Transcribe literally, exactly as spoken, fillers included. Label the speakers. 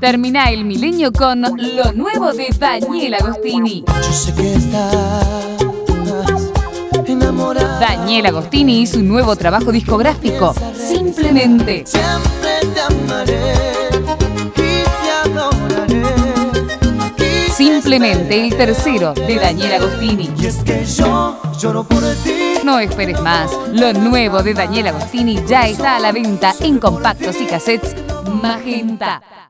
Speaker 1: Termina el milenio con lo nuevo de Daniel Agostini.
Speaker 2: Yo sé que estás enamorada.
Speaker 1: Daniel Agostini y su nuevo trabajo discográfico, Simplemente.
Speaker 2: Siempre te amaré y te adoraré.
Speaker 1: Simplemente, el tercero de Daniel Agostini.
Speaker 2: Y es que yo lloro por ti.
Speaker 1: No esperes más. Lo nuevo de Daniel Agostini ya está a la venta en compactos y cassettes Magenta.